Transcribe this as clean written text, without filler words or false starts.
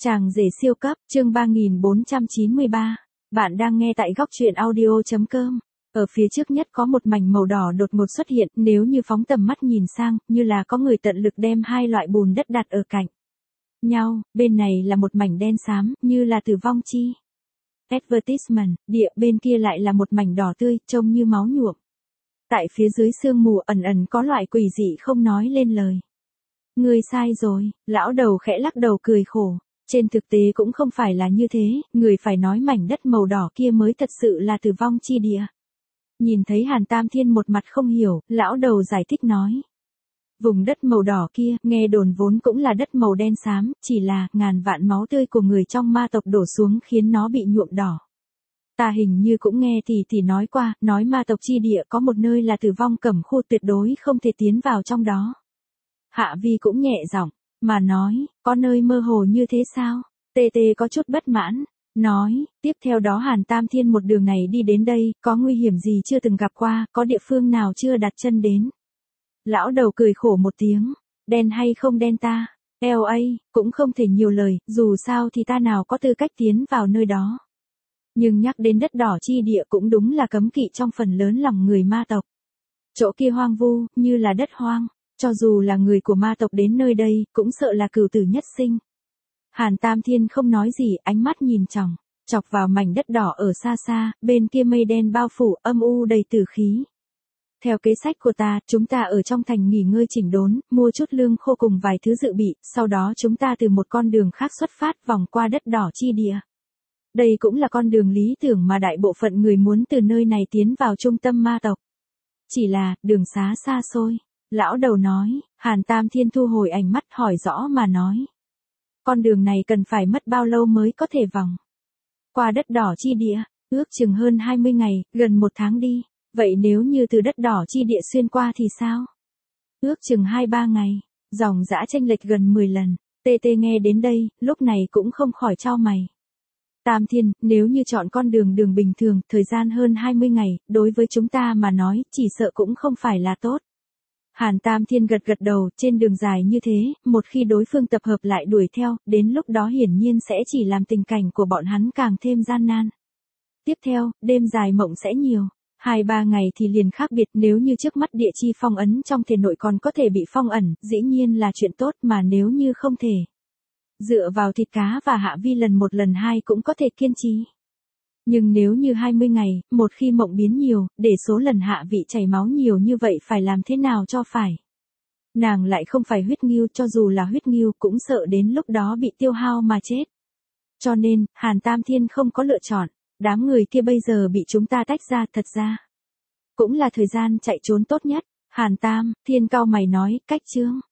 Chàng rể siêu cấp, chương 3493. Bạn đang nghe tại góc truyện audio.com. Ở phía trước nhất có một mảnh màu đỏ đột ngột xuất hiện, nếu như phóng tầm mắt nhìn sang, như là có người tận lực đem hai loại bùn đất đặt ở cạnh nhau, bên này là một mảnh đen xám, như là tử vong chi. Advertisement, địa bên kia lại là một mảnh đỏ tươi, trông như máu nhuộm. Tại phía dưới sương mù ẩn ẩn có loại quỷ dị không nói lên lời. Ngươi sai rồi, lão đầu khẽ lắc đầu cười khổ. Trên thực tế cũng không phải là như thế, người phải nói mảnh đất màu đỏ kia mới thật sự là tử vong chi địa. Nhìn thấy Hàn Tam Thiên một mặt không hiểu, lão đầu giải thích nói. Vùng đất màu đỏ kia, nghe đồn vốn cũng là đất màu đen xám, chỉ là ngàn vạn máu tươi của người trong ma tộc đổ xuống khiến nó bị nhuộm đỏ. Ta hình như cũng nghe thì nói qua, nói ma tộc chi địa có một nơi là tử vong cấm khu tuyệt đối không thể tiến vào trong đó. Hạ Vi cũng nhẹ giọng mà nói, có nơi mơ hồ như thế sao? Tê Tê có chút bất mãn, nói, tiếp theo đó Hàn Tam Thiên một đường này đi đến đây, có nguy hiểm gì chưa từng gặp qua, có địa phương nào chưa đặt chân đến. Lão đầu cười khổ một tiếng, đen hay không đen ta, LA, cũng không thể nhiều lời, dù sao thì ta nào có tư cách tiến vào nơi đó. Nhưng nhắc đến đất đỏ chi địa cũng đúng là cấm kỵ trong phần lớn lòng người ma tộc. Chỗ kia hoang vu, như là đất hoang. Cho dù là người của ma tộc đến nơi đây, cũng sợ là cửu tử nhất sinh. Hàn Tam Thiên không nói gì, ánh mắt nhìn chọc vào mảnh đất đỏ ở xa xa, bên kia mây đen bao phủ, âm u đầy tử khí. Theo kế sách của ta, chúng ta ở trong thành nghỉ ngơi chỉnh đốn, mua chút lương khô cùng vài thứ dự bị, sau đó chúng ta từ một con đường khác xuất phát vòng qua đất đỏ chi địa. Đây cũng là con đường lý tưởng mà đại bộ phận người muốn từ nơi này tiến vào trung tâm ma tộc. Chỉ là, đường xá xa xôi. Lão đầu nói, Hàn Tam Thiên thu hồi ánh mắt hỏi rõ mà nói. Con đường này cần phải mất bao lâu mới có thể vòng qua đất đỏ chi địa, ước chừng hơn 20 ngày, gần 1 tháng đi. Vậy nếu như từ đất đỏ chi địa xuyên qua thì sao? Ước chừng 2-3 ngày, dòng dã chênh lệch gần 10 lần. Tê Tê nghe đến đây, lúc này cũng không khỏi chau mày. Tam Thiên, nếu như chọn con đường bình thường, thời gian hơn 20 ngày, đối với chúng ta mà nói, chỉ sợ cũng không phải là tốt. Hàn Tam Thiên gật đầu, trên đường dài như thế, một khi đối phương tập hợp lại đuổi theo, đến lúc đó hiển nhiên sẽ chỉ làm tình cảnh của bọn hắn càng thêm gian nan. Tiếp theo, đêm dài mộng sẽ nhiều. 2-3 ngày thì liền khác biệt, nếu như trước mắt địa chi phong ấn trong thể nội còn có thể bị phong ẩn, dĩ nhiên là chuyện tốt, mà nếu như không thể. Dựa vào thịt cá và Hạ Vi lần 2 cũng có thể kiên trì. Nhưng nếu như 20 ngày, một khi mộng biến nhiều, để số lần Hạ Vi chảy máu nhiều như vậy phải làm thế nào cho phải. Nàng lại không phải huyết ngưu, cho dù là huyết ngưu cũng sợ đến lúc đó bị tiêu hao mà chết. Cho nên, Hàn Tam Thiên không có lựa chọn, đám người kia bây giờ bị chúng ta tách ra, thật ra cũng là thời gian chạy trốn tốt nhất. Hàn Tam Thiên cau mày nói, cách chương